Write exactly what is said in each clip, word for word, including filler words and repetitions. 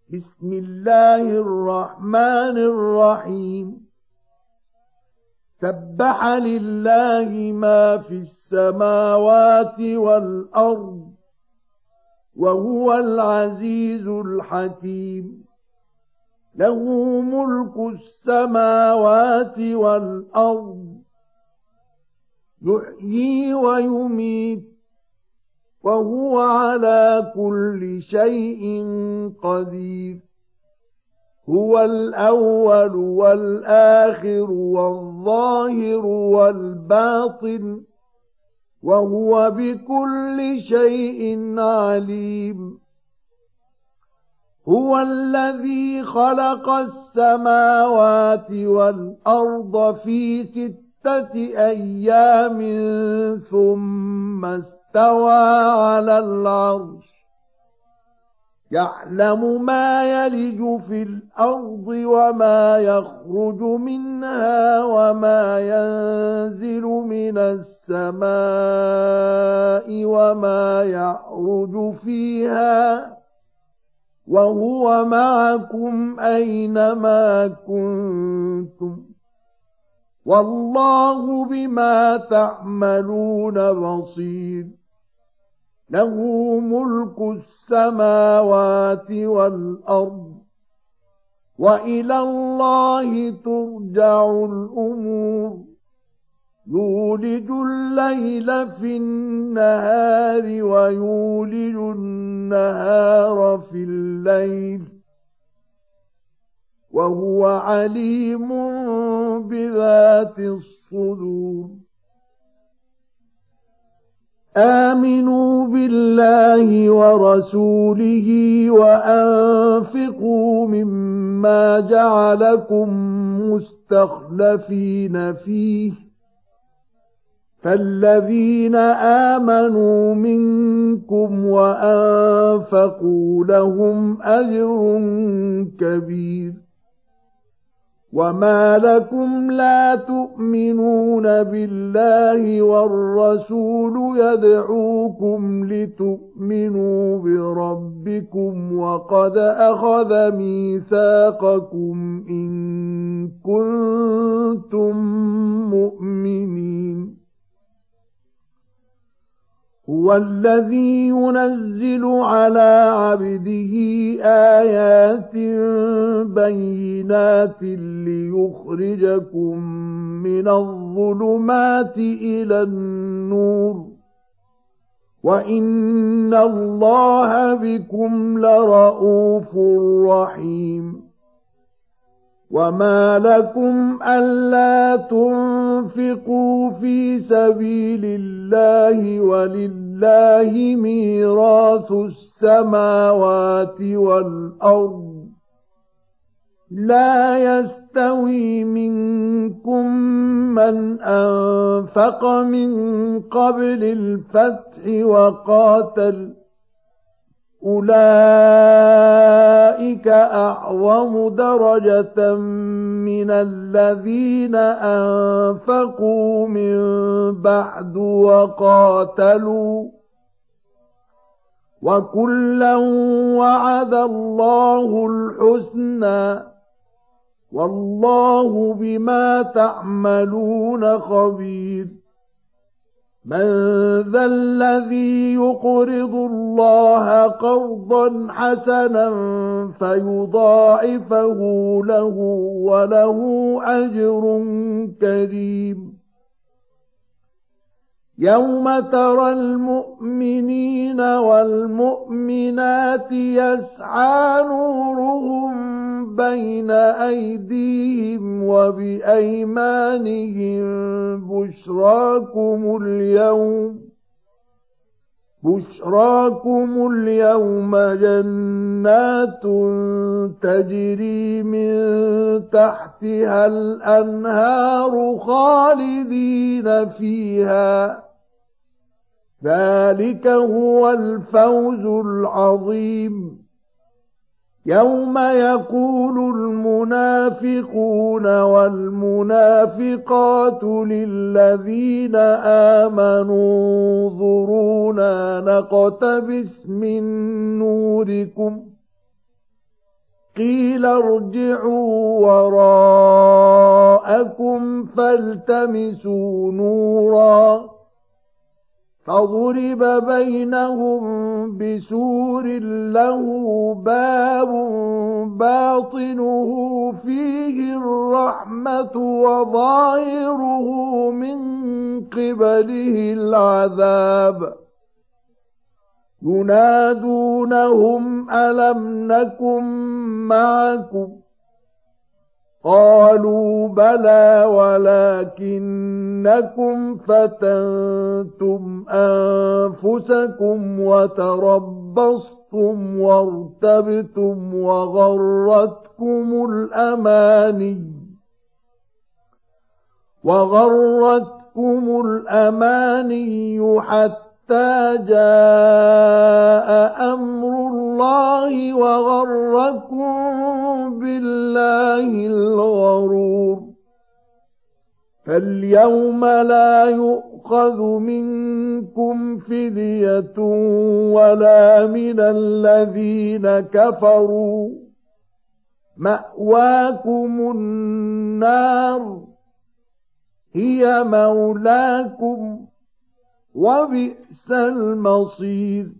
بسم الله الرحمن الرحيم سبح لله ما في السماوات والأرض وهو العزيز الحكيم له ملك السماوات والأرض يحيي ويميت وهو على كل شيء قدير هو الأول والآخر والظاهر والباطن وهو بكل شيء عليم هو الذي خلق السماوات والأرض في ستة أيام ثم استوى على العرش يعلم ما يلج في الأرض وما يخرج منها وما ينزل من السماء وما يعرج فيها وهو معكم أينما كنتم والله بما تعملون بصير له ملك السماوات والأرض وإلى الله ترجع الأمور يولج الليل في النهار ويولج النهار في الليل وهو عليم بذات الصدور آمنوا بالله ورسوله وأنفقوا مما جعلكم مستخلفين فيه فالذين آمنوا منكم وأنفقوا لهم أجر كبير وما لكم لا تؤمنون بالله والرسول يدعوكم لتؤمنوا بربكم وقد أخذ ميثاقكم إن كنتم مؤمنين هو الذي ينزل على عبده آيات بينات ليخرجكم من الظلمات إلى النور وإن الله بكم لرءوف رحيم وما لكم ألا تنفقوا في سبيل الله ولله ميراث السماوات والأرض لا يستوي منكم من أنفق من قبل الفتح وقاتل أولئك أعظم درجة من الذين أنفقوا من بعد وقاتلوا وكلا وعد الله الحسنى والله بما تعملون خبير من ذا الذي يقرض الله قرضا حسنا فيضاعفه له وله أجر كريم يوم ترى المؤمنين والمؤمنات يسعى نورهم بين أيديهم وبأيمانهم بشراكم اليوم بشراكم اليوم جنات تجري من تحتها الأنهار خالدين فيها ذلك هو الفوز العظيم يوم يقول المنافقون والمنافقات للذين آمنوا انظرونا نقتبس من نوركم قيل ارجعوا وراءكم فالتمسوا نورا فضرب بينهم بسور له باب باطنه فيه الرحمة وظاهره من قبله العذاب ينادونهم ألم نكن معكم قالوا بلى ولكنكم فتنتم أنفسكم وتربصتم وارتبتم وغرتكم الأماني وغرتكم الأماني حتى جاء أمر الله وغركم بالله الغرور فاليوم لا يؤخذ منكم فدية ولا من الذين كفروا مأواكم النار هي مولاكم وبئس المصير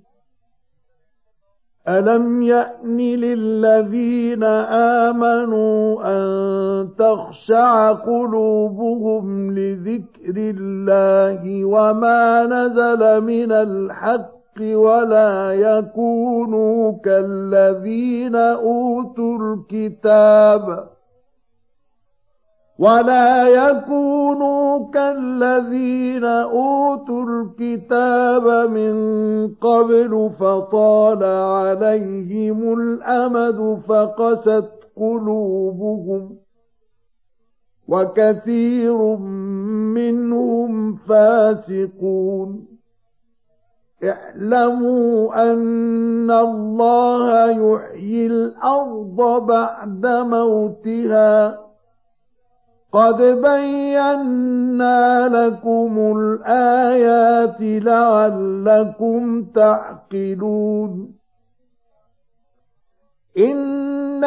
ألم يأن للذين آمنوا أن تخشع قلوبهم لذكر الله وما نزل من الحق ولا يكونوا كالذين أوتوا الكتاب ولا يكونوا كالذين أوتوا الكتاب من قبل فطال عليهم الأمد فقست قلوبهم وكثير منهم فاسقون اعلموا أن الله يحيي الأرض بعد موتها قد بينا لكم الآيات لعلكم تعقلون إن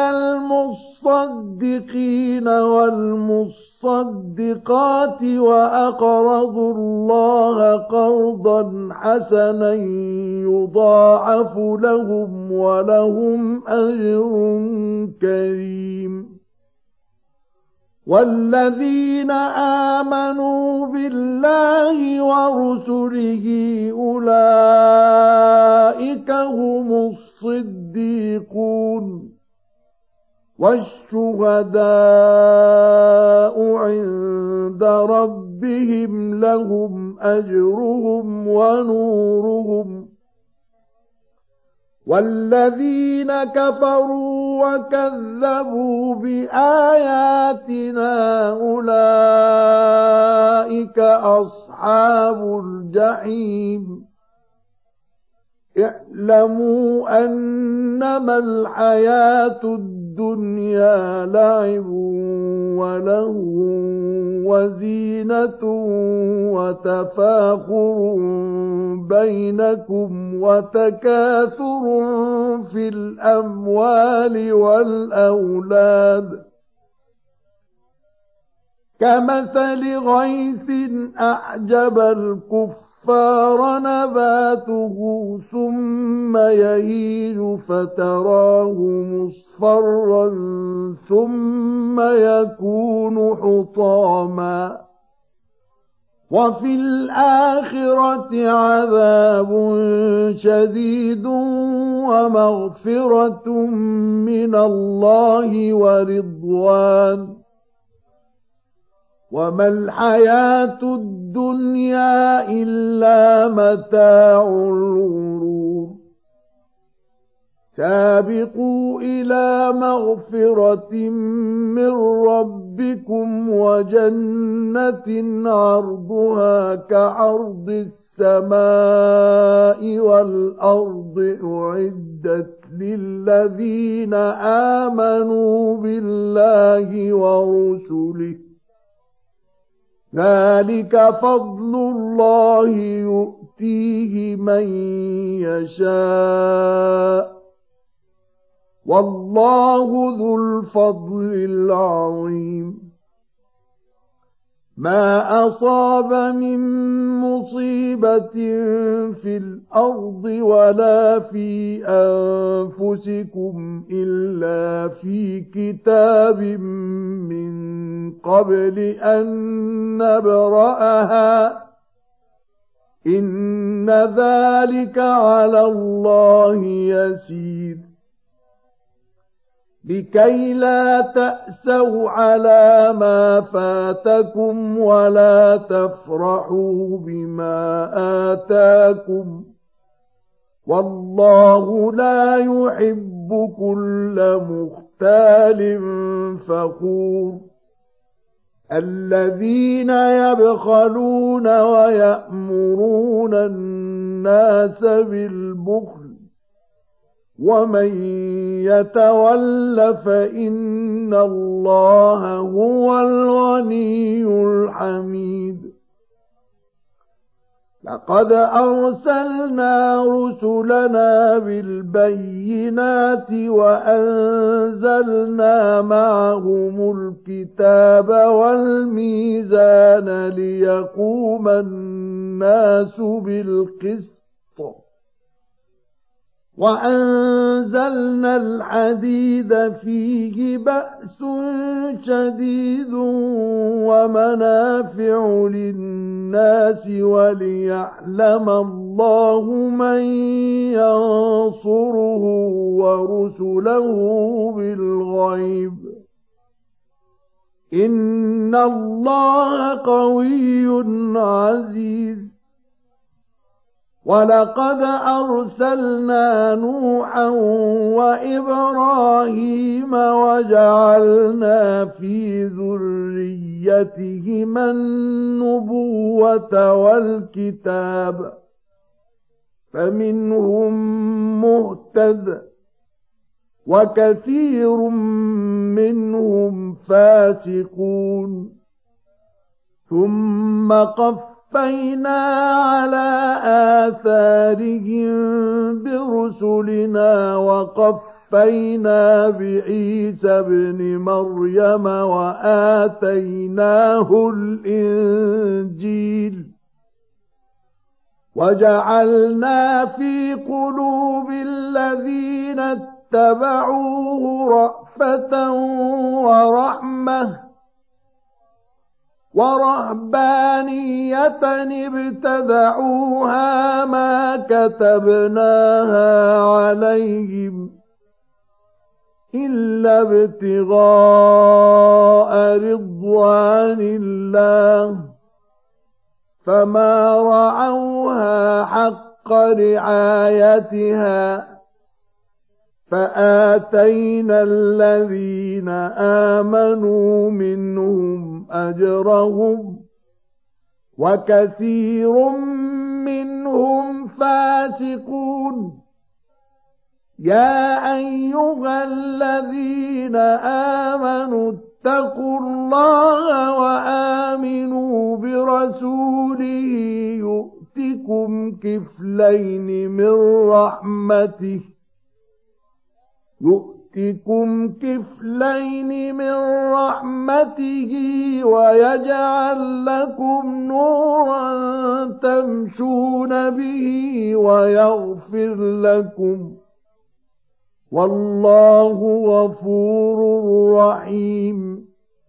المصدقين والمصدقات وأقرضوا الله قرضا حسنا يضاعف لهم ولهم أجر كريم والذين آمنوا بالله ورسله أولئك هم الصديقون والشهداء عند ربهم لهم أجرهم ونورهم والذين كفروا وكذبوا بآياتنا أولئك أصحاب الجحيم اعلموا أنما الحياة الدنيا لعب ولهو وزينة وتفاخر بينكم وتكاثر في الأموال والأولاد كمثل غيث أعجب الكفار نباته ثم يهيج فتراه مصفرا ثم يكون حطاما وفي الآخرة عذاب شديد ومغفرة من الله ورضوان وما الحياة الدنيا إلا متاع الغرور سابقوا إلى مغفرة من ربكم وجنة عرضها كعرض السماء والأرض أعدت للذين آمنوا بالله ورسله ذلك فضل الله يؤتيه من يشاء والله ذو الفضل العظيم. ما أصاب من مصيبة في الأرض ولا في أنفسكم إلا في كتاب من قبل أن نبرأها إن ذلك على الله يسير. لكي لا تأسوا على ما فاتكم ولا تفرحوا بما آتاكم والله لا يحب كل مختال فخور. الذين يبخلون ويأمرون الناس بالبخل ومن يتول فإن الله هو الغني الحميد. لقد أرسلنا رسلنا بالبينات وأنزلنا معهم الكتاب والميزان ليقوم الناس بالقسط وأنزلنا الحديد فيه بأس شديد ومنافع للناس وليعلم الله من ينصره ورسله بالغيب إن الله قوي عزيز. ولقد أرسلنا نوحا وإبراهيم وجعلنا في ذريتهما النبوة والكتاب فمنهم مهتد وكثير منهم فاسقون. ثم قف قفينا على آثارهم برسلنا وقفينا بعيسى ابن مريم وآتيناه الإنجيل وجعلنا في قلوب الذين اتبعوه رأفة ورحمة ورهبانية ابتدعوها ما كتبناها عليهم إلا ابتغاء رضوان الله فما رعوها حق رعايتها فآتينا الذين آمنوا منهم أجرهم وكثير منهم فاسقون. يا أيها الذين آمنوا اتقوا الله وآمنوا برسوله يؤتكم كفلين من رحمته يؤتكم كفلين من رحمته ويجعل لكم نورا تمشون به ويغفر لكم والله غفور رحيم.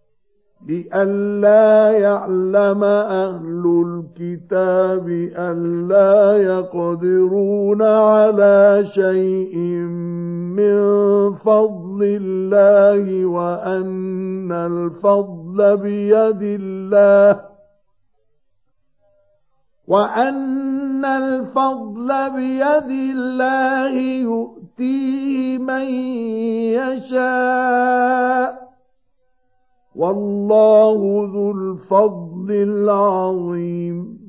لئلا يعلم أهل الكتاب ألا يقدرون على شيء من فضل الله وأن الفضل بيد الله وأن الفضل بيد الله يؤتيه من يشاء والله ذو الفضل العظيم.